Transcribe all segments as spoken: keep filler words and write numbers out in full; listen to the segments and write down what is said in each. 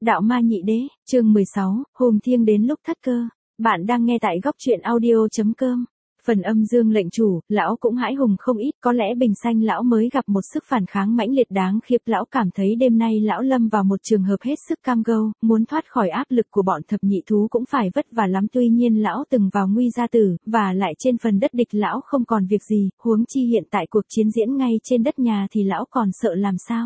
Đạo ma nhị đế, chương mười sáu, hùng thiêng đến lúc thất cơ. Bạn đang nghe tại góc truyện audio.com. Phần âm dương lệnh chủ, lão cũng hãi hùng không ít, có lẽ bình xanh lão mới gặp một sức phản kháng mãnh liệt đáng khiếp. Lão cảm thấy đêm nay lão lâm vào một trường hợp hết sức cam go, muốn thoát khỏi áp lực của bọn thập nhị thú cũng phải vất vả lắm. Tuy nhiên lão từng vào nguy gia tử, và lại trên phần đất địch lão không còn việc gì, huống chi hiện tại cuộc chiến diễn ngay trên đất nhà thì lão còn sợ làm sao.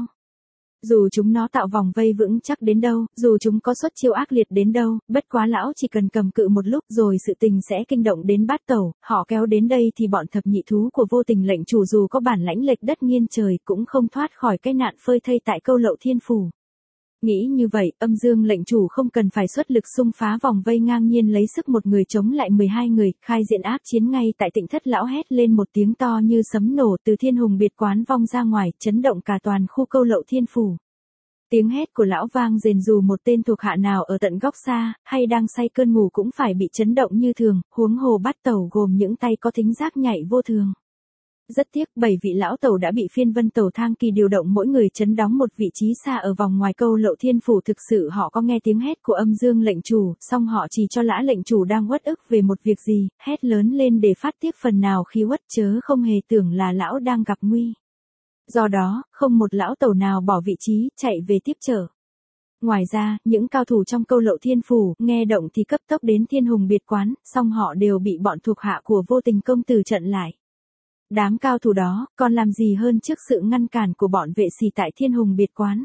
Dù chúng nó tạo vòng vây vững chắc đến đâu, dù chúng có xuất chiêu ác liệt đến đâu, bất quá lão chỉ cần cầm cự một lúc rồi sự tình sẽ kinh động đến bát tẩu, họ kéo đến đây thì bọn thập nhị thú của vô tình lệnh chủ dù có bản lãnh lệch đất nghiêng trời cũng không thoát khỏi cái nạn phơi thây tại câu lậu thiên phủ. Nghĩ như vậy, âm dương lệnh chủ không cần phải xuất lực xung phá vòng vây ngang nhiên lấy sức một người chống lại mười hai người, khai diện áp chiến ngay tại Tịnh Thất. Lão hét lên một tiếng to như sấm nổ từ thiên hùng biệt quán vong ra ngoài, chấn động cả toàn khu câu lậu thiên phủ. Tiếng hét của lão vang rền dù một tên thuộc hạ nào ở tận góc xa, hay đang say cơn ngủ cũng phải bị chấn động như thường, huống hồ bát tẩu gồm những tay có thính giác nhạy vô thường. Rất tiếc, bảy vị lão tẩu đã bị phiên vân tẩu thang kỳ điều động mỗi người chấn đóng một vị trí xa ở vòng ngoài câu lậu thiên phủ. Thực sự họ có nghe tiếng hét của âm dương lệnh chủ, song họ chỉ cho lã lệnh chủ đang uất ức về một việc gì, hét lớn lên để phát tiết phần nào khí uất, chớ không hề tưởng là lão đang gặp nguy. Do đó, không một lão tẩu nào bỏ vị trí, chạy về tiếp trợ. Ngoài ra, những cao thủ trong câu lậu thiên phủ, nghe động thì cấp tốc đến thiên hùng biệt quán, song họ đều bị bọn thuộc hạ của vô tình công tử chặn lại. Đám cao thủ đó, còn làm gì hơn trước sự ngăn cản của bọn vệ sĩ tại thiên hùng biệt quán.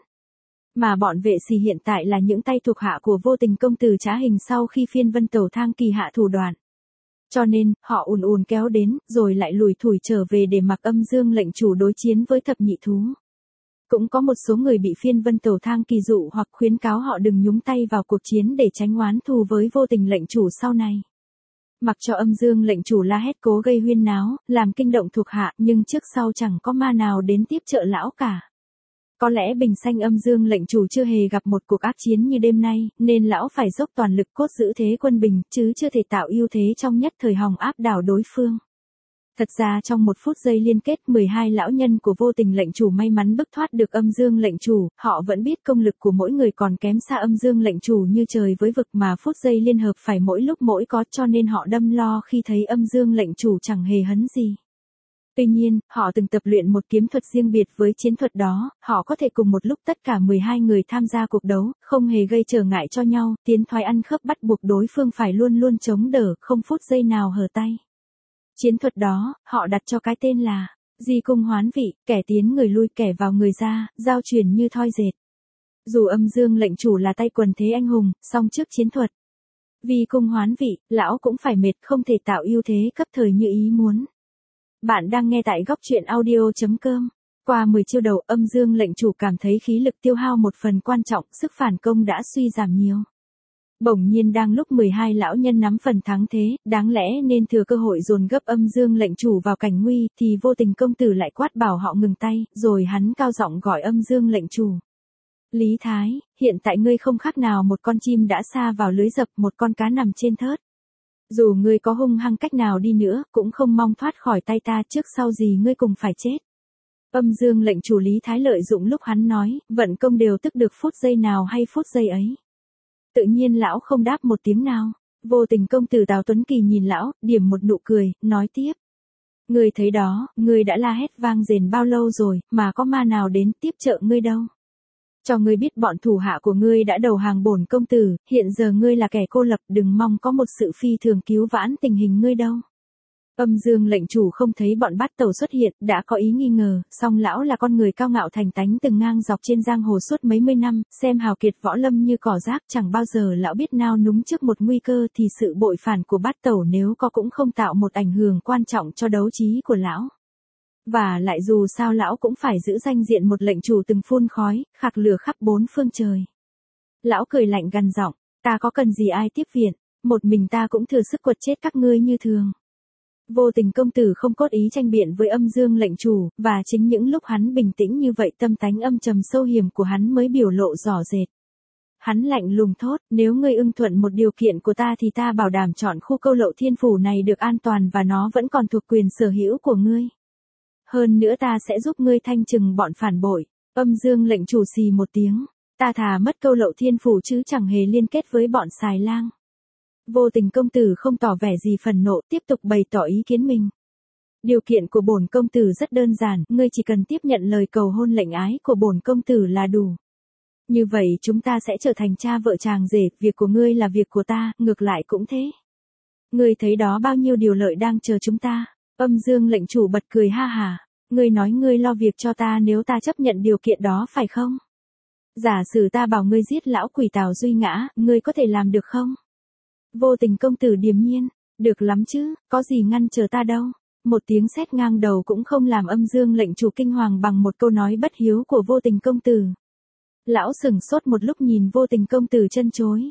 Mà bọn vệ sĩ hiện tại là những tay thuộc hạ của vô tình công tử trá hình sau khi phiên vân tẩu thang kỳ hạ thủ đoạn. Cho nên, họ ùn ùn kéo đến, rồi lại lùi thủi trở về để mặc âm dương lệnh chủ đối chiến với thập nhị thú. Cũng có một số người bị phiên vân tẩu thang kỳ dụ hoặc khuyến cáo họ đừng nhúng tay vào cuộc chiến để tránh oán thù với vô tình lệnh chủ sau này. Mặc cho âm dương lệnh chủ la hét cố gây huyên náo, làm kinh động thuộc hạ, nhưng trước sau chẳng có ma nào đến tiếp trợ lão cả. Có lẽ bình xanh âm dương lệnh chủ chưa hề gặp một cuộc ác chiến như đêm nay, nên lão phải dốc toàn lực cốt giữ thế quân bình, chứ chưa thể tạo ưu thế trong nhất thời hòng áp đảo đối phương. Thật ra trong một phút giây liên kết, mười hai lão nhân của vô tình lệnh chủ may mắn bức thoát được âm dương lệnh chủ, họ vẫn biết công lực của mỗi người còn kém xa âm dương lệnh chủ như trời với vực, mà phút giây liên hợp phải mỗi lúc mỗi có, cho nên họ đâm lo khi thấy âm dương lệnh chủ chẳng hề hấn gì. Tuy nhiên, họ từng tập luyện một kiếm thuật riêng biệt với chiến thuật đó, họ có thể cùng một lúc tất cả mười hai người tham gia cuộc đấu, không hề gây trở ngại cho nhau, tiến thoái ăn khớp bắt buộc đối phương phải luôn luôn chống đỡ, không phút giây nào hở tay. Chiến thuật đó, họ đặt cho cái tên là di cung hoán vị, kẻ tiến người lui kẻ vào người ra, giao truyền như thoi dệt. Dù âm dương lệnh chủ là tay quần thế anh hùng, song trước chiến thuật vi cung hoán vị, lão cũng phải mệt, không thể tạo ưu thế cấp thời như ý muốn. Bạn đang nghe tại góc truyện audio.com. Qua mười chiêu đầu, âm dương lệnh chủ cảm thấy khí lực tiêu hao một phần quan trọng, sức phản công đã suy giảm nhiều. Bỗng nhiên đang lúc mười hai lão nhân nắm phần thắng thế, đáng lẽ nên thừa cơ hội dồn gấp âm dương lệnh chủ vào cảnh nguy, thì vô tình công tử lại quát bảo họ ngừng tay, rồi hắn cao giọng gọi âm dương lệnh chủ. Lý Thái, hiện tại ngươi không khác nào một con chim đã sa vào lưới dập, một con cá nằm trên thớt. Dù ngươi có hung hăng cách nào đi nữa, cũng không mong thoát khỏi tay ta, trước sau gì ngươi cùng phải chết. Âm dương lệnh chủ Lý Thái lợi dụng lúc hắn nói, vận công đều tức được phút giây nào hay phút giây ấy. Tự nhiên lão không đáp một tiếng nào. Vô tình công tử Tào Tuấn Kỳ nhìn lão, điểm một nụ cười, nói tiếp. Ngươi thấy đó, ngươi đã la hét vang rền bao lâu rồi, mà có ma nào đến tiếp trợ ngươi đâu. Cho ngươi biết bọn thủ hạ của ngươi đã đầu hàng bổn công tử, hiện giờ ngươi là kẻ cô lập, đừng mong có một sự phi thường cứu vãn tình hình ngươi đâu. Âm dương lệnh chủ không thấy bọn bát tẩu xuất hiện, đã có ý nghi ngờ, song lão là con người cao ngạo thành tánh từng ngang dọc trên giang hồ suốt mấy mươi năm, xem hào kiệt võ lâm như cỏ rác, chẳng bao giờ lão biết nao núng trước một nguy cơ, thì sự bội phản của bát tẩu nếu có cũng không tạo một ảnh hưởng quan trọng cho đấu trí của lão. Và lại dù sao lão cũng phải giữ danh diện một lệnh chủ từng phun khói, khạc lửa khắp bốn phương trời. Lão cười lạnh gằn giọng, ta có cần gì ai tiếp viện, một mình ta cũng thừa sức quật chết các ngươi như thường. Vô tình công tử không cốt ý tranh biện với âm dương lệnh chủ, và chính những lúc hắn bình tĩnh như vậy tâm tánh âm trầm sâu hiểm của hắn mới biểu lộ rõ rệt. Hắn lạnh lùng thốt, nếu ngươi ưng thuận một điều kiện của ta thì ta bảo đảm chọn khu câu lậu thiên phủ này được an toàn và nó vẫn còn thuộc quyền sở hữu của ngươi. Hơn nữa ta sẽ giúp ngươi thanh trừng bọn phản bội. Âm dương lệnh chủ xì một tiếng, Ta thà mất câu Lậu Thiên Phủ chứ chẳng hề liên kết với bọn xài lang. Vô Tình công tử không tỏ vẻ gì phần nộ, tiếp tục bày tỏ ý kiến mình. Điều kiện của bổn công tử rất đơn giản, ngươi chỉ cần tiếp nhận lời cầu hôn lệnh ái của bổn công tử là đủ. Như vậy chúng ta sẽ trở thành cha vợ chàng rể, việc của ngươi là việc của ta, ngược lại cũng thế. Ngươi thấy đó bao nhiêu điều lợi đang chờ chúng ta. Âm Dương lệnh chủ bật cười ha hả. Ngươi nói ngươi lo việc cho ta nếu ta chấp nhận điều kiện đó phải không? Giả sử ta bảo ngươi giết lão quỷ Tào Duy Ngã, ngươi có thể làm được không? Vô Tình công tử điềm nhiên, được lắm chứ, có gì ngăn chờ ta đâu. Một tiếng sét ngang đầu cũng không làm Âm Dương lệnh chủ kinh hoàng bằng một câu nói bất hiếu của Vô Tình công tử. Lão sừng sốt một lúc nhìn Vô Tình công tử chân chối.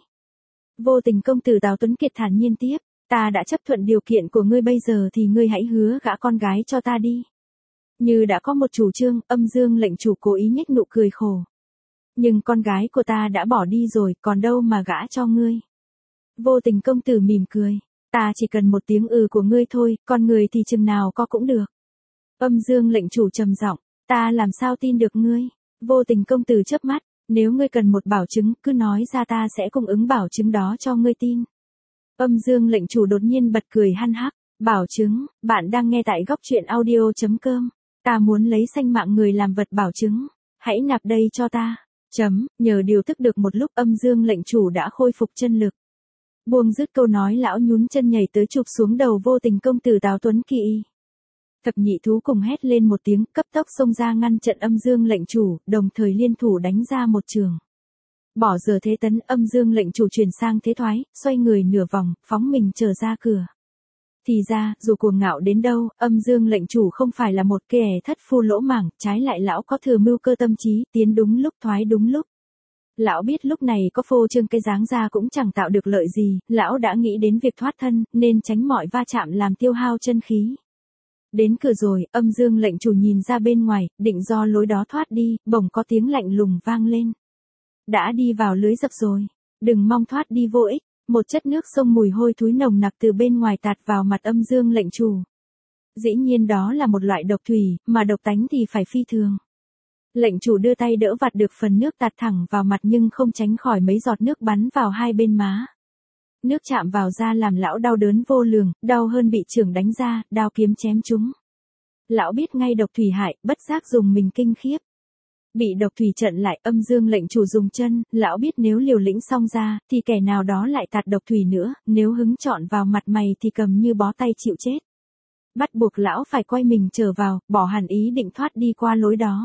Vô Tình công tử Tào Tuấn Kiệt thản nhiên tiếp, ta đã chấp thuận điều kiện của ngươi bây giờ thì ngươi hãy hứa gả con gái cho ta đi. Như đã có một chủ trương, Âm Dương lệnh chủ cố ý nhếch nụ cười khổ. Nhưng con gái của ta đã bỏ đi rồi, còn đâu mà gả cho ngươi. Vô Tình công tử mỉm cười, ta chỉ cần một tiếng ừ của ngươi thôi, con người thì chừng nào có cũng được. Âm Dương lệnh chủ trầm giọng, ta làm sao tin được ngươi? Vô Tình công tử chớp mắt, nếu ngươi cần một bảo chứng, cứ nói ra ta sẽ cung ứng bảo chứng đó cho ngươi tin. Âm Dương lệnh chủ đột nhiên bật cười hăn hắc, bảo chứng, bạn đang nghe tại góc truyện audio chấm com. Ta muốn lấy sanh mạng người làm vật bảo chứng, hãy nạp đây cho ta. Chấm, nhờ điều tức được một lúc Âm Dương lệnh chủ đã khôi phục chân lực. Buông dứt câu nói lão nhún chân nhảy tới chụp xuống đầu Vô Tình công tử Tào Tuấn Kỳ. Thập nhị thú cùng hét lên một tiếng, cấp tốc xông ra ngăn trận Âm Dương lệnh chủ, đồng thời liên thủ đánh ra một trường. Bỏ giờ thế tấn, Âm Dương lệnh chủ chuyển sang thế thoái, xoay người nửa vòng, phóng mình trở ra cửa. Thì ra, dù cuồng ngạo đến đâu, Âm Dương lệnh chủ không phải là một kẻ thất phu lỗ mảng, trái lại lão có thừa mưu cơ tâm trí, tiến đúng lúc thoái đúng lúc. Lão biết lúc này có phô trương cái dáng ra cũng chẳng tạo được lợi gì, lão đã nghĩ đến việc thoát thân, nên tránh mọi va chạm làm tiêu hao chân khí. Đến cửa rồi, Âm Dương lệnh chủ nhìn ra bên ngoài, định do lối đó thoát đi, bỗng có tiếng lạnh lùng vang lên. Đã đi vào lưới dập rồi, đừng mong thoát đi vô ích. Một chất nước sông mùi hôi thối nồng nặc từ bên ngoài tạt vào mặt Âm Dương lệnh chủ. Dĩ nhiên đó là một loại độc thủy, mà độc tánh thì phải phi thường. Lệnh chủ đưa tay đỡ vạt được phần nước tạt thẳng vào mặt nhưng không tránh khỏi mấy giọt nước bắn vào hai bên má. Nước chạm vào da làm lão đau đớn vô lường, đau hơn bị chưởng đánh ra, đao kiếm chém chúng. Lão biết ngay độc thủy hại, bất giác dùng mình kinh khiếp. Bị độc thủy trận lại, Âm Dương lệnh chủ dùng chân, lão biết nếu liều lĩnh xong ra, thì kẻ nào đó lại tạt độc thủy nữa, nếu hứng chọn vào mặt mày thì cầm như bó tay chịu chết. Bắt buộc lão phải quay mình trở vào, bỏ hẳn ý định thoát đi qua lối đó.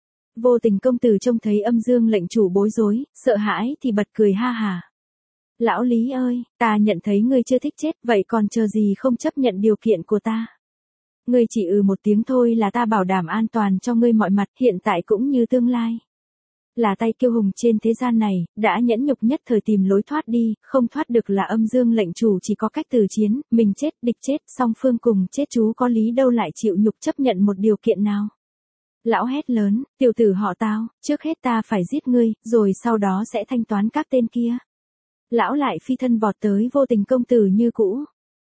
Vô Tình công tử trông thấy Âm Dương lệnh chủ bối rối, sợ hãi thì bật cười ha hà. Lão Lý ơi, ta nhận thấy ngươi chưa thích chết, vậy còn chờ gì không chấp nhận điều kiện của ta. Ngươi chỉ ừ một tiếng thôi là ta bảo đảm an toàn cho ngươi mọi mặt, hiện tại cũng như tương lai. Là tay kiêu hùng trên thế gian này, đã nhẫn nhục nhất thời tìm lối thoát đi, không thoát được là Âm Dương lệnh chủ chỉ có cách từ chiến, mình chết, địch chết, song phương cùng chết, chú có lý đâu lại chịu nhục chấp nhận một điều kiện nào. Lão hét lớn, tiểu tử họ Tào, trước hết ta phải giết ngươi, rồi sau đó sẽ thanh toán các tên kia. Lão lại phi thân vọt tới Vô Tình công tử như cũ.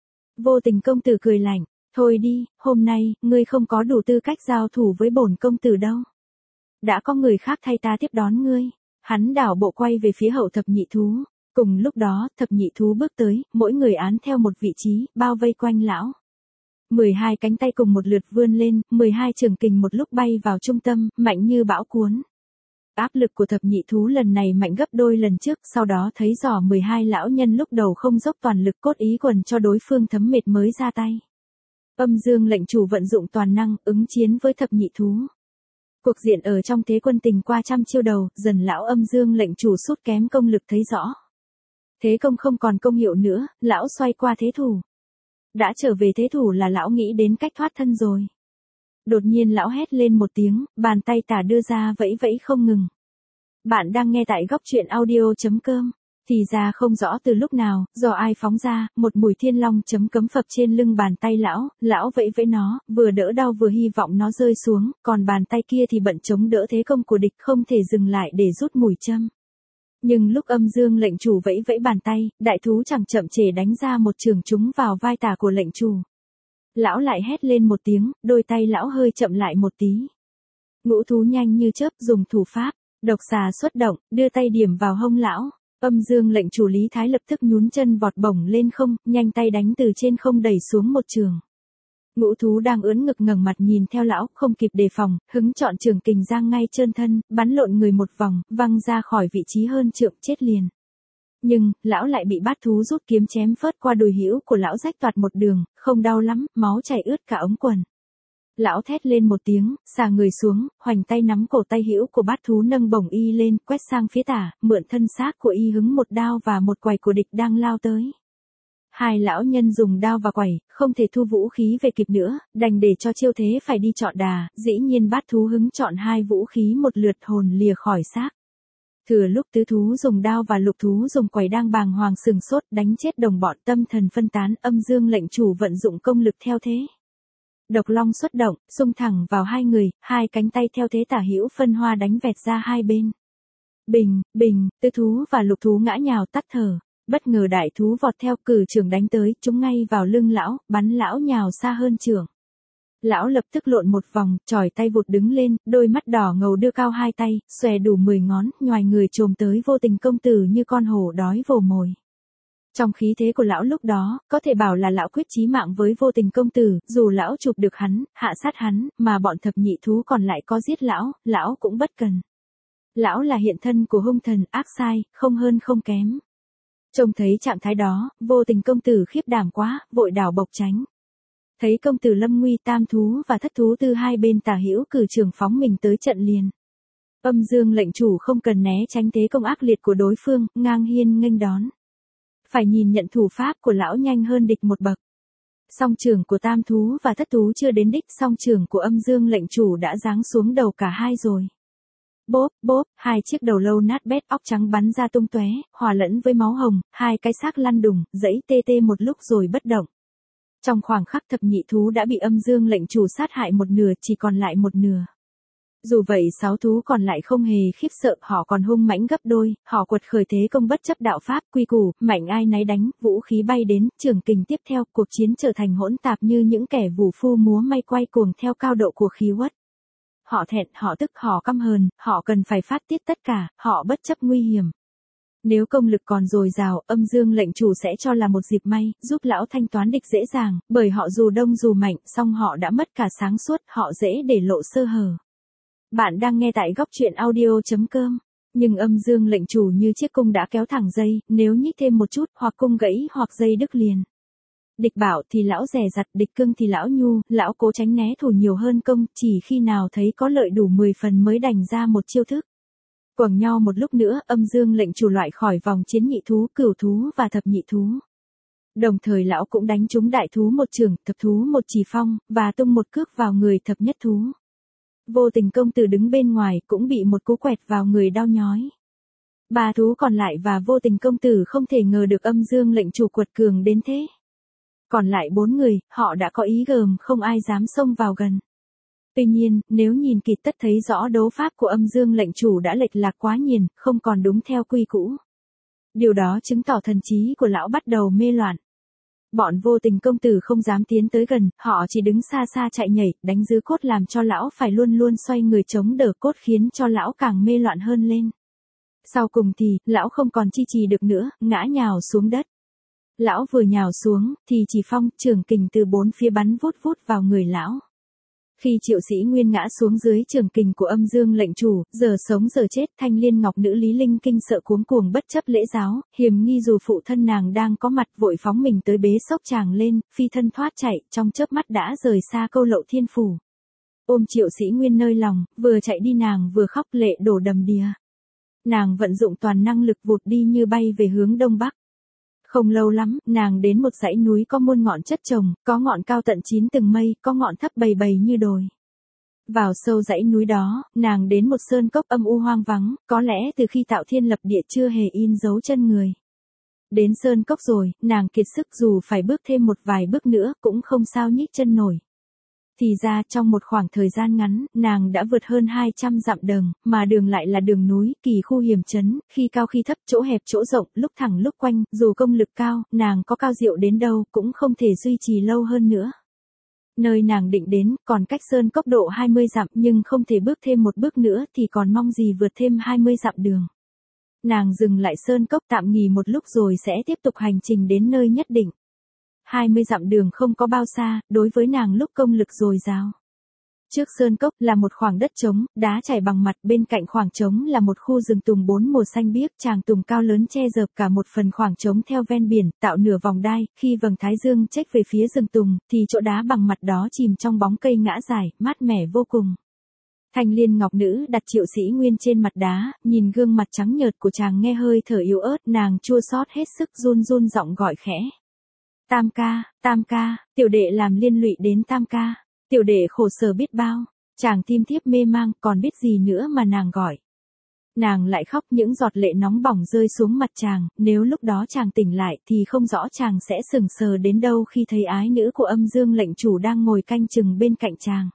Vô Tình công tử cười lạnh, thôi đi, hôm nay, ngươi không có đủ tư cách giao thủ với bổn công tử đâu. Đã có người khác thay ta tiếp đón ngươi. Hắn đảo bộ quay về phía hậu thập nhị thú. Cùng lúc đó, thập nhị thú bước tới, mỗi người án theo một vị trí, bao vây quanh lão. mười hai cánh tay cùng một lượt vươn lên, mười hai trường kình một lúc bay vào trung tâm, mạnh như bão cuốn. Áp lực của thập nhị thú lần này mạnh gấp đôi lần trước, sau đó thấy rõ mười hai lão nhân lúc đầu không dốc toàn lực, cốt ý quần cho đối phương thấm mệt mới ra tay. Âm Dương lệnh chủ vận dụng toàn năng, ứng chiến với thập nhị thú. Cuộc diện ở trong thế quân tình qua trăm chiêu đầu, dần lão Âm Dương lệnh chủ sút kém công lực thấy rõ. Thế công không còn công hiệu nữa, lão xoay qua thế thủ. Đã trở về thế thủ là lão nghĩ đến cách thoát thân rồi. Đột nhiên lão hét lên một tiếng, bàn tay tả đưa ra vẫy vẫy không ngừng. Bạn đang nghe tại góc truyện audio chấm com. Thì ra không rõ từ lúc nào, do ai phóng ra, một mùi thiên long chấm cấm phập trên lưng bàn tay lão, lão vẫy vẫy nó, vừa đỡ đau vừa hy vọng nó rơi xuống, còn bàn tay kia thì bận chống đỡ thế công của địch, không thể dừng lại để rút mùi châm. Nhưng lúc Âm Dương lệnh chủ vẫy vẫy bàn tay, đại thú chẳng chậm trễ đánh ra một trường trúng vào vai tả của lệnh chủ. Lão lại hét lên một tiếng, đôi tay lão hơi chậm lại một tí. Ngũ thú nhanh như chớp dùng thủ pháp, Độc xà xuất động, đưa tay điểm vào hông lão. Âm dương lệnh chủ Lý Thái lập tức nhún chân vọt bổng lên không, nhanh tay đánh từ trên không đẩy xuống một trường. Ngũ thú đang ưỡn ngực ngẩng mặt nhìn theo lão, không kịp đề phòng, hứng chọn trường kình giang ngay trơn thân, bắn lộn người một vòng, văng ra khỏi vị trí hơn trượng, chết liền. Nhưng, lão lại bị bát thú rút kiếm chém phớt qua đùi hữu của lão rách toạc một đường, không đau lắm, máu chảy ướt cả ống quần. Lão thét lên một tiếng, xà người xuống, hoành tay nắm cổ tay hữu của bát thú nâng bổng y lên, quét sang phía tả, mượn thân xác của y hứng một đao và một quẩy của địch đang lao tới. Hai lão nhân dùng đao và quẩy, không thể thu vũ khí về kịp nữa, đành để cho chiêu thế phải đi chọn đà, dĩ nhiên bát thú hứng chọn hai vũ khí một lượt hồn lìa khỏi xác. Thừa lúc tứ thú dùng đao và lục thú dùng quẩy đang bàng hoàng sừng sốt đánh chết đồng bọn, tâm thần phân tán, âm dương lệnh chủ vận dụng công lực theo thế. Độc long xuất động, xung thẳng vào hai người, hai cánh tay theo thế tả hữu phân hoa đánh vẹt ra hai bên. Bình, bình, tứ thú và lục thú ngã nhào tắt thở. Bất ngờ đại thú vọt theo cử trường đánh tới, trúng ngay vào lưng lão, bắn lão nhào xa hơn trường. Lão lập tức lộn một vòng, chòi tay vụt đứng lên, đôi mắt đỏ ngầu đưa cao hai tay, xòe đủ mười ngón, nhoài người trồm tới vô tình công tử như con hổ đói vồ mồi. Trong khí thế của lão lúc đó, có thể bảo là lão quyết chí mạng với vô tình công tử, dù lão chụp được hắn, hạ sát hắn, mà bọn thập nhị thú còn lại có giết lão, lão cũng bất cần. Lão là hiện thân của hung thần, ác sai, không hơn không kém. Trông thấy trạng thái đó, vô tình công tử khiếp đảm quá, vội đảo bộc tránh. Thấy công tử lâm nguy, tam thú và thất thú từ hai bên tả hữu cử trường phóng mình tới trận liền. Âm dương lệnh chủ không cần né tránh thế công ác liệt của đối phương, ngang hiên nghênh đón. Phải nhìn nhận thủ pháp của lão nhanh hơn địch một bậc. Song trường của tam thú và thất thú chưa đến đích, song trường của âm dương lệnh chủ đã giáng xuống đầu cả hai rồi. Bốp, bốp, hai chiếc đầu lâu nát bét, óc trắng bắn ra tung tóe, hòa lẫn với máu hồng, hai cái xác lăn đùng, dẫy tê tê một lúc rồi bất động. Trong khoảng khắc thập nhị thú đã bị âm dương lệnh chủ sát hại một nửa, chỉ còn lại một nửa. Dù vậy sáu thú còn lại không hề khiếp sợ, họ còn hung mãnh gấp đôi, họ quật khởi thế công bất chấp đạo pháp, quy củ, mạnh ai nấy đánh, vũ khí bay đến, trường kình tiếp theo, cuộc chiến trở thành hỗn tạp như những kẻ vũ phu múa may quay cuồng theo cao độ của khí uất. Họ thẹn, họ tức, họ căm hờn, họ cần phải phát tiết tất cả, họ bất chấp nguy hiểm. Nếu công lực còn dồi dào, âm dương lệnh chủ sẽ cho là một dịp may, giúp lão thanh toán địch dễ dàng, bởi họ dù đông dù mạnh, song họ đã mất cả sáng suốt, họ dễ để lộ sơ hở. Bạn đang nghe tại góc truyện audio chấm com. Nhưng âm dương lệnh chủ như chiếc cung đã kéo thẳng dây, nếu nhích thêm một chút, hoặc cung gãy hoặc dây đứt liền. Địch bảo thì lão dè dặt, địch cưng thì lão nhu, lão cố tránh né thủ nhiều hơn công, chỉ khi nào thấy có lợi đủ mười phần mới đành ra một chiêu thức. Quầng nhau một lúc nữa, âm dương lệnh chủ loại khỏi vòng chiến nhị thú, cửu thú và thập nhị thú. Đồng thời lão cũng đánh trúng đại thú một trường, thập thú một chỉ phong, và tung một cước vào người thập nhất thú. Vô tình công tử đứng bên ngoài cũng bị một cú quẹt vào người đau nhói. Ba thú còn lại và vô tình công tử không thể ngờ được âm dương lệnh chủ quật cường đến thế. Còn lại bốn người, họ đã có ý gờm, không ai dám xông vào gần. Tuy nhiên, nếu nhìn kỹ tất thấy rõ đấu pháp của âm dương lệnh chủ đã lệch lạc quá nhìn, không còn đúng theo quy cũ. Điều đó chứng tỏ thần trí của lão bắt đầu mê loạn. Bọn vô tình công tử không dám tiến tới gần, họ chỉ đứng xa xa chạy nhảy, đánh dư cốt làm cho lão phải luôn luôn xoay người chống đỡ cốt khiến cho lão càng mê loạn hơn lên. Sau cùng thì, lão không còn chi trì được nữa, ngã nhào xuống đất. Lão vừa nhào xuống, thì chỉ phong, trường kình từ bốn phía bắn vút vút vào người lão. Khi Triệu Sĩ Nguyên ngã xuống dưới trường kình của âm dương lệnh chủ, giờ sống giờ chết, Thanh Liên Ngọc nữ Lý Linh kinh sợ cuống cuồng bất chấp lễ giáo, hiềm nghi dù phụ thân nàng đang có mặt vội phóng mình tới bế sốc chàng lên, phi thân thoát chạy, trong chớp mắt đã rời xa Câu Lậu Thiên Phủ. Ôm Triệu Sĩ Nguyên nơi lòng, vừa chạy đi nàng vừa khóc lệ đổ đầm đìa. Nàng vận dụng toàn năng lực vụt đi như bay về hướng đông bắc. Không lâu lắm, nàng đến một dãy núi có muôn ngọn chất chồng, có ngọn cao tận chín tầng mây, có ngọn thấp bầy bầy như đồi. Vào sâu dãy núi đó, nàng đến một sơn cốc âm u hoang vắng, có lẽ từ khi tạo thiên lập địa chưa hề in dấu chân người. Đến sơn cốc rồi, nàng kiệt sức dù phải bước thêm một vài bước nữa cũng không sao nhích chân nổi. Thì ra trong một khoảng thời gian ngắn, nàng đã vượt hơn hai trăm dặm đường, mà đường lại là đường núi, kỳ khu hiểm trấn, khi cao khi thấp, chỗ hẹp chỗ rộng, lúc thẳng lúc quanh, dù công lực cao, nàng có cao diệu đến đâu cũng không thể duy trì lâu hơn nữa. Nơi nàng định đến, còn cách sơn cốc độ hai mươi dặm nhưng không thể bước thêm một bước nữa thì còn mong gì vượt thêm hai mươi dặm đường. Nàng dừng lại sơn cốc tạm nghỉ một lúc rồi sẽ tiếp tục hành trình đến nơi nhất định. hai mươi dặm đường không có bao xa, đối với nàng lúc công lực dồi dào. Trước sơn cốc là một khoảng đất trống, đá chảy bằng mặt, bên cạnh khoảng trống là một khu rừng tùng bốn mùa xanh biếc, tràng tùng cao lớn che dợp cả một phần khoảng trống theo ven biển, tạo nửa vòng đai, khi vầng thái dương chếch về phía rừng tùng, thì chỗ đá bằng mặt đó chìm trong bóng cây ngã dài, mát mẻ vô cùng. Thanh Liên Ngọc Nữ đặt Triệu Sĩ Nguyên trên mặt đá, nhìn gương mặt trắng nhợt của chàng nghe hơi thở yếu ớt, nàng chua xót hết sức run run giọng gọi khẽ. Tam ca, tam ca, tiểu đệ làm liên lụy đến tam ca. Tiểu đệ khổ sở biết bao, chàng tim thiếp mê mang, còn biết gì nữa mà nàng gọi. Nàng lại khóc, những giọt lệ nóng bỏng rơi xuống mặt chàng, nếu lúc đó chàng tỉnh lại thì không rõ chàng sẽ sừng sờ đến đâu khi thấy ái nữ của Âm Dương lệnh chủ đang ngồi canh chừng bên cạnh chàng.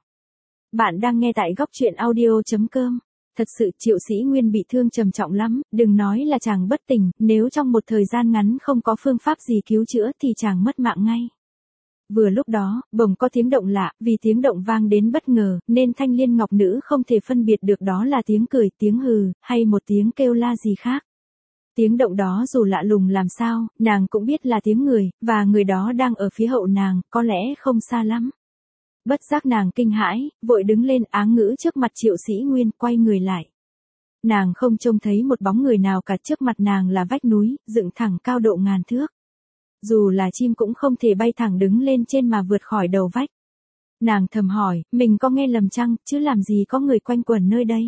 Bạn đang nghe tại góc truyện audio chấm com. Thật sự Triệu Sĩ Nguyên bị thương trầm trọng lắm, đừng nói là chàng bất tỉnh, nếu trong một thời gian ngắn không có phương pháp gì cứu chữa thì chàng mất mạng ngay. Vừa lúc đó, bỗng có tiếng động lạ, vì tiếng động vang đến bất ngờ, nên Thanh Liên Ngọc Nữ không thể phân biệt được đó là tiếng cười, tiếng hừ, hay một tiếng kêu la gì khác. Tiếng động đó dù lạ lùng làm sao, nàng cũng biết là tiếng người, và người đó đang ở phía hậu nàng, có lẽ không xa lắm. Bất giác nàng kinh hãi, vội đứng lên áng ngữ trước mặt Triệu Sĩ Nguyên, quay người lại. Nàng không trông thấy một bóng người nào cả, trước mặt nàng là vách núi, dựng thẳng cao độ ngàn thước. Dù là chim cũng không thể bay thẳng đứng lên trên mà vượt khỏi đầu vách. Nàng thầm hỏi, mình có nghe lầm chăng, chứ làm gì có người quanh quẩn nơi đây.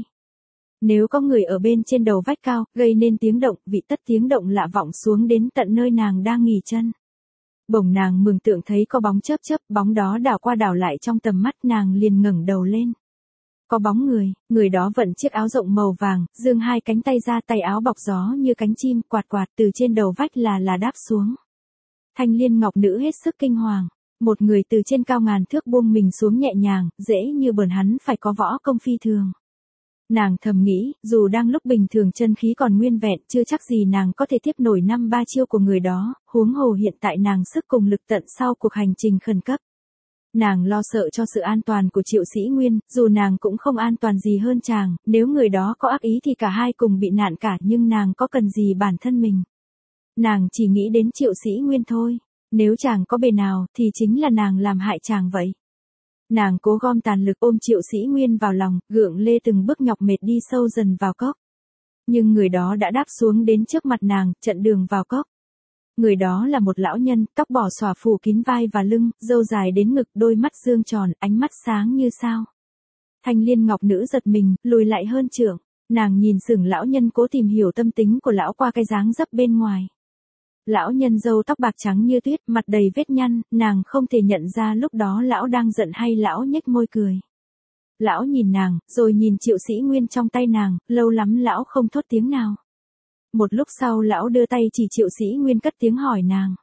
Nếu có người ở bên trên đầu vách cao, gây nên tiếng động, vị tất tiếng động lạ vọng xuống đến tận nơi nàng đang nghỉ chân. Bỗng nàng mường tượng thấy có bóng chớp chớp, bóng đó đảo qua đảo lại trong tầm mắt, nàng liền ngẩng đầu lên. Có bóng người, người đó vận chiếc áo rộng màu vàng, giương hai cánh tay ra, tay áo bọc gió như cánh chim, quạt quạt từ trên đầu vách là là đáp xuống. Thanh Liên Ngọc Nữ hết sức kinh hoàng, một người từ trên cao ngàn thước buông mình xuống nhẹ nhàng, dễ như bờn, hắn phải có võ công phi thường. Nàng thầm nghĩ, dù đang lúc bình thường chân khí còn nguyên vẹn, chưa chắc gì nàng có thể tiếp nổi năm ba chiêu của người đó, huống hồ hiện tại nàng sức cùng lực tận sau cuộc hành trình khẩn cấp. Nàng lo sợ cho sự an toàn của Triệu Sĩ Nguyên, dù nàng cũng không an toàn gì hơn chàng, nếu người đó có ác ý thì cả hai cùng bị nạn cả, nhưng nàng có cần gì bản thân mình. Nàng chỉ nghĩ đến Triệu Sĩ Nguyên thôi, nếu chàng có bề nào thì chính là nàng làm hại chàng vậy. Nàng cố gom tàn lực ôm Triệu Sĩ Nguyên vào lòng, gượng lê từng bước nhọc mệt đi sâu dần vào cốc. Nhưng người đó đã đáp xuống đến trước mặt nàng, chặn đường vào cốc. Người đó là một lão nhân, tóc bò xòa phủ kín vai và lưng, râu dài đến ngực, đôi mắt dương tròn, ánh mắt sáng như sao. Thanh Liên Ngọc Nữ giật mình, lùi lại hơn trượng, nàng nhìn sừng lão nhân cố tìm hiểu tâm tính của lão qua cái dáng dấp bên ngoài. Lão nhân râu tóc bạc trắng như tuyết, mặt đầy vết nhăn, nàng không thể nhận ra lúc đó lão đang giận hay lão nhếch môi cười. Lão nhìn nàng, rồi nhìn Triệu Sĩ Nguyên trong tay nàng, lâu lắm lão không thốt tiếng nào. Một lúc sau lão đưa tay chỉ Triệu Sĩ Nguyên, cất tiếng hỏi nàng.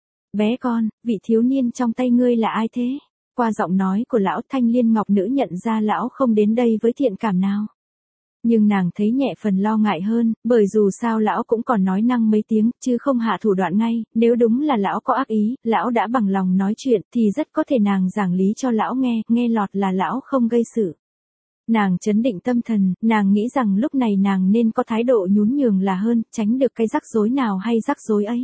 Bé con, vị thiếu niên trong tay ngươi là ai thế? Qua giọng nói của lão, Thanh Liên Ngọc Nữ nhận ra lão không đến đây với thiện cảm nào. Nhưng nàng thấy nhẹ phần lo ngại hơn, bởi dù sao lão cũng còn nói năng mấy tiếng, chứ không hạ thủ đoạn ngay, nếu đúng là lão có ác ý, lão đã bằng lòng nói chuyện, thì rất có thể nàng giảng lý cho lão nghe, nghe lọt là lão không gây sự. Nàng trấn định tâm thần, nàng nghĩ rằng lúc này nàng nên có thái độ nhún nhường là hơn, tránh được cái rắc rối nào hay rắc rối ấy.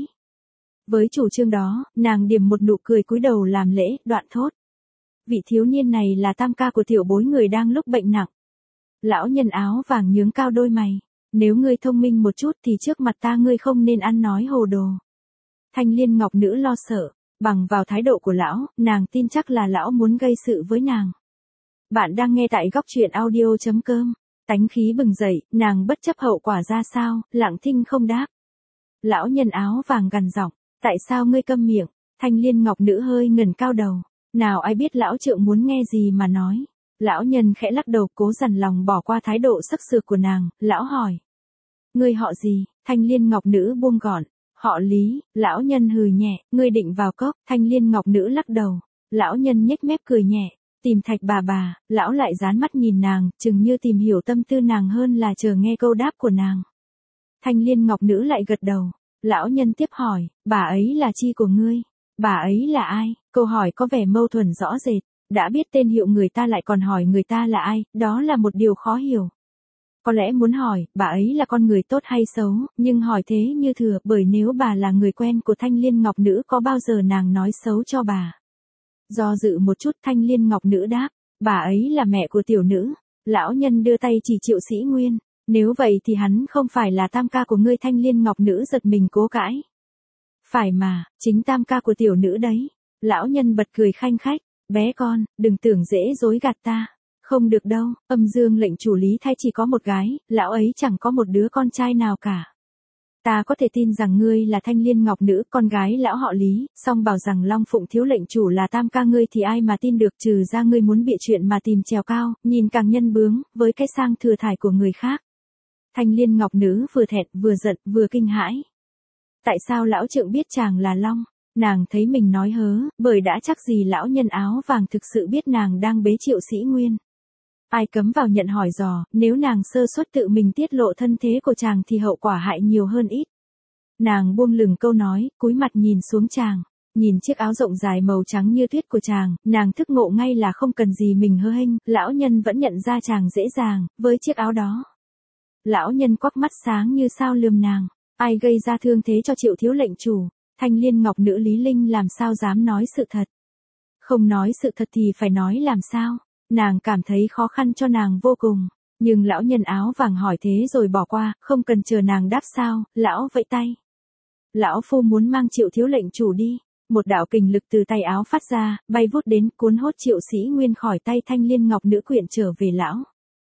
Với chủ trương đó, nàng điểm một nụ cười cúi đầu làm lễ, đoạn thốt. Vị thiếu niên này là tam ca của tiểu bối người đang lúc bệnh nặng. Lão nhân áo vàng nhướng cao đôi mày. Nếu ngươi thông minh một chút thì trước mặt ta ngươi không nên ăn nói hồ đồ. Thanh Liên Ngọc Nữ lo sợ, bằng vào thái độ của lão, nàng tin chắc là lão muốn gây sự với nàng. Bạn đang nghe tại góc truyện audio chấm com. Tánh khí bừng dậy, nàng bất chấp hậu quả ra sao, lặng thinh không đáp. Lão nhân áo vàng gằn giọng, tại sao ngươi câm miệng? Thanh Liên Ngọc Nữ hơi ngẩng cao đầu. Nào ai biết lão trượng muốn nghe gì mà nói. Lão nhân khẽ lắc đầu, cố dằn lòng bỏ qua thái độ sắc sược của nàng, lão hỏi. Ngươi họ gì? Thanh Liên Ngọc Nữ buông gọn. Họ Lý. Lão nhân hừ nhẹ, ngươi định vào cốc? Thanh Liên Ngọc Nữ lắc đầu. Lão nhân nhếch mép cười nhẹ. Tìm Thạch bà bà. Lão lại dán mắt nhìn nàng, chừng như tìm hiểu tâm tư nàng hơn là chờ nghe câu đáp của nàng. Thanh Liên Ngọc Nữ lại gật đầu. Lão nhân tiếp hỏi, bà ấy là chi của ngươi? Bà ấy là ai? Câu hỏi có vẻ mâu thuẫn rõ rệt. Đã biết tên hiệu người ta lại còn hỏi người ta là ai, đó là một điều khó hiểu. Có lẽ muốn hỏi, bà ấy là con người tốt hay xấu, nhưng hỏi thế như thừa, bởi nếu bà là người quen của Thanh Liên Ngọc Nữ có bao giờ nàng nói xấu cho bà. Do dự một chút Thanh Liên Ngọc Nữ đáp, bà ấy là mẹ của tiểu nữ. Lão nhân đưa tay chỉ Triệu Sĩ Nguyên, nếu vậy thì hắn không phải là tam ca của ngươi. Thanh Liên Ngọc Nữ giật mình cố cãi. Phải mà, chính tam ca của tiểu nữ đấy. Lão nhân bật cười khanh khách, bé con, đừng tưởng dễ dối gạt ta. Không được đâu, Âm Dương lệnh chủ Lý Thay chỉ có một gái, lão ấy chẳng có một đứa con trai nào cả. Ta có thể tin rằng ngươi là Thanh Liên Ngọc Nữ, con gái lão họ Lý, song bảo rằng Long Phụng thiếu lệnh chủ là tam ca ngươi thì ai mà tin được, trừ ra ngươi muốn bịa chuyện mà tìm trèo cao, nhìn càng nhân bướng, với cái sang thừa thải của người khác. Thanh Liên Ngọc Nữ vừa thẹn, vừa giận, vừa kinh hãi. Tại sao lão trượng biết chàng là Long? Nàng thấy mình nói hớ, bởi đã chắc gì lão nhân áo vàng thực sự biết nàng đang bế Triệu Sĩ Nguyên. Ai cấm vào nhận hỏi dò, nếu nàng sơ suất tự mình tiết lộ thân thế của chàng thì hậu quả hại nhiều hơn ít. Nàng buông lửng câu nói, cúi mặt nhìn xuống chàng, nhìn chiếc áo rộng dài màu trắng như tuyết của chàng, nàng thức ngộ ngay là không cần gì mình hơ hênh, lão nhân vẫn nhận ra chàng dễ dàng, với chiếc áo đó. Lão nhân quắc mắt sáng như sao lườm nàng, ai gây ra thương thế cho Triệu thiếu lệnh chủ? Thanh Liên Ngọc Nữ Lý Linh làm sao dám nói sự thật. Không nói sự thật thì phải nói làm sao? Nàng cảm thấy khó khăn cho nàng vô cùng, nhưng lão nhân áo vàng hỏi thế rồi bỏ qua, không cần chờ nàng đáp sao, lão vẫy tay. Lão phu muốn mang Triệu thiếu lệnh chủ đi. Một đạo kình lực từ tay áo phát ra, bay vút đến cuốn hốt Triệu Sĩ Nguyên khỏi tay Thanh Liên Ngọc Nữ quyện trở về lão.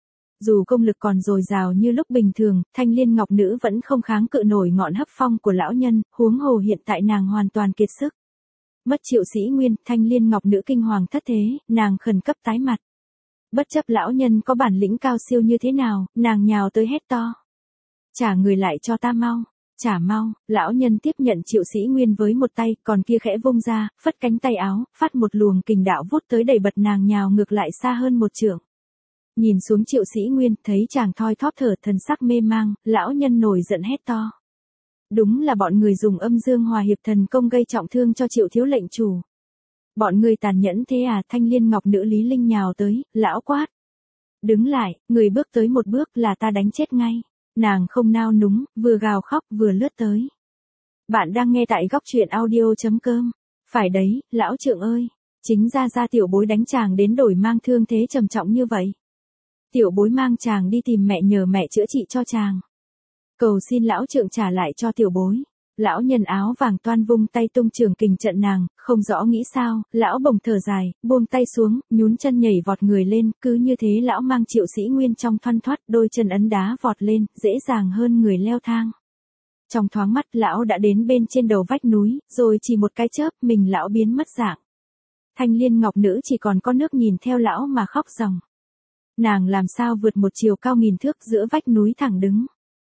Dù công lực còn dồi dào như lúc bình thường, Thanh Liên Ngọc Nữ vẫn không kháng cự nổi ngọn hấp phong của lão nhân, huống hồ hiện tại nàng hoàn toàn kiệt sức. Mất Triệu Sĩ Nguyên, Thanh Liên Ngọc Nữ kinh hoàng thất thế, nàng khẩn cấp tái mặt. Bất chấp lão nhân có bản lĩnh cao siêu như thế nào, nàng nhào tới hét to. Trả người lại cho ta mau, trả mau. Lão nhân tiếp nhận Triệu Sĩ Nguyên với một tay, còn kia khẽ vung ra, phất cánh tay áo, phát một luồng kình đạo vút tới đẩy bật nàng nhào ngược lại xa hơn một trượng. Nhìn xuống Triệu Sĩ Nguyên, thấy chàng thoi thóp thở, thần sắc mê mang, lão nhân nổi giận hét to. Đúng là bọn người dùng Âm Dương Hòa Hiệp thần công gây trọng thương cho Triệu thiếu lệnh chủ. Bọn người tàn nhẫn thế à? Thanh Liên Ngọc Nữ Lý Linh nhào tới, lão quát. Đứng lại, người bước tới một bước là ta đánh chết ngay. Nàng không nao núng, vừa gào khóc vừa lướt tới. Bạn đang nghe tại góc truyện audio chấm com. Phải đấy, lão trượng ơi, chính ra ra tiểu bối đánh chàng đến đổi mang thương thế trầm trọng như vậy. Tiểu bối mang chàng đi tìm mẹ nhờ mẹ chữa trị cho chàng. Cầu xin lão trượng trả lại cho tiểu bối. Lão nhân áo vàng toan vung tay tung trường kình trận nàng, không rõ nghĩ sao, lão bồng thở dài, buông tay xuống, nhún chân nhảy vọt người lên, cứ như thế lão mang Triệu Sĩ Nguyên trong thoăn thoắt, đôi chân ấn đá vọt lên, dễ dàng hơn người leo thang. Trong thoáng mắt lão đã đến bên trên đầu vách núi, rồi chỉ một cái chớp, mình lão biến mất dạng. Thanh Liên Ngọc Nữ chỉ còn có nước nhìn theo lão mà khóc ròng. Nàng làm sao vượt một chiều cao nghìn thước giữa vách núi thẳng đứng.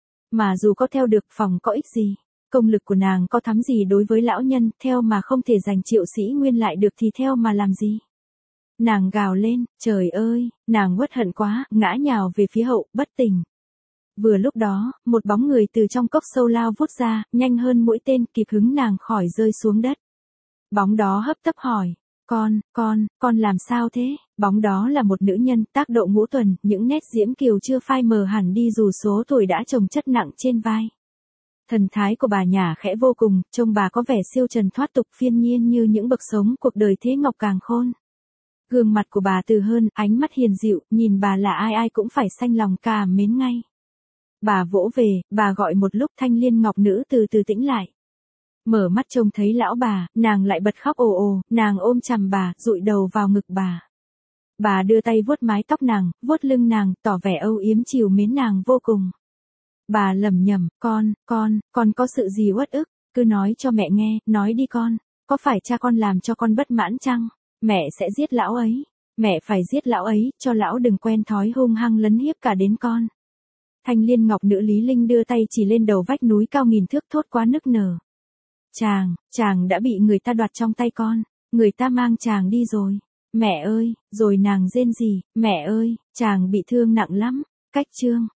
Mà dù có theo được phòng có ích gì, công lực của nàng có thắm gì đối với lão nhân, theo mà không thể giành Triệu Sĩ Nguyên lại được thì theo mà làm gì. Nàng gào lên, trời ơi, nàng uất hận quá, ngã nhào về phía hậu, bất tỉnh. Vừa lúc đó, một bóng người từ trong cốc sâu lao vút ra, nhanh hơn mũi tên, kịp hứng nàng khỏi rơi xuống đất. Bóng đó hấp tấp hỏi, con, con, con làm sao thế? Bóng đó là một nữ nhân, tác độ ngũ tuần, những nét diễm kiều chưa phai mờ hẳn đi dù số tuổi đã chồng chất nặng trên vai. Thần thái của bà nhả khẽ vô cùng, trông bà có vẻ siêu trần thoát tục, phiên nhiên như những bậc sống cuộc đời thế ngọc càng khôn. Gương mặt của bà từ hơn, ánh mắt hiền dịu, nhìn bà là ai ai cũng phải xanh lòng cảm mến ngay. Bà vỗ về, bà gọi một lúc. Thanh Liên Ngọc Nữ từ từ tĩnh lại. Mở mắt trông thấy lão bà, nàng lại bật khóc ồ ồ, nàng ôm chằm bà, dụi đầu vào ngực bà. Bà đưa tay vuốt mái tóc nàng, vuốt lưng nàng, tỏ vẻ âu yếm trìu mến nàng vô cùng. Bà lẩm nhẩm, con, con, con có sự gì uất ức, cứ nói cho mẹ nghe, nói đi con, có phải cha con làm cho con bất mãn chăng? Mẹ sẽ giết lão ấy, mẹ phải giết lão ấy, cho lão đừng quen thói hung hăng lấn hiếp cả đến con. Thanh Liên Ngọc Nữ Lý Linh đưa tay chỉ lên đầu vách núi cao nghìn thước, thốt quá nức nở. Chàng, chàng đã bị người ta đoạt trong tay con, người ta mang chàng đi rồi. Mẹ ơi, rồi nàng rên rỉ, mẹ ơi, chàng bị thương nặng lắm. Cách chương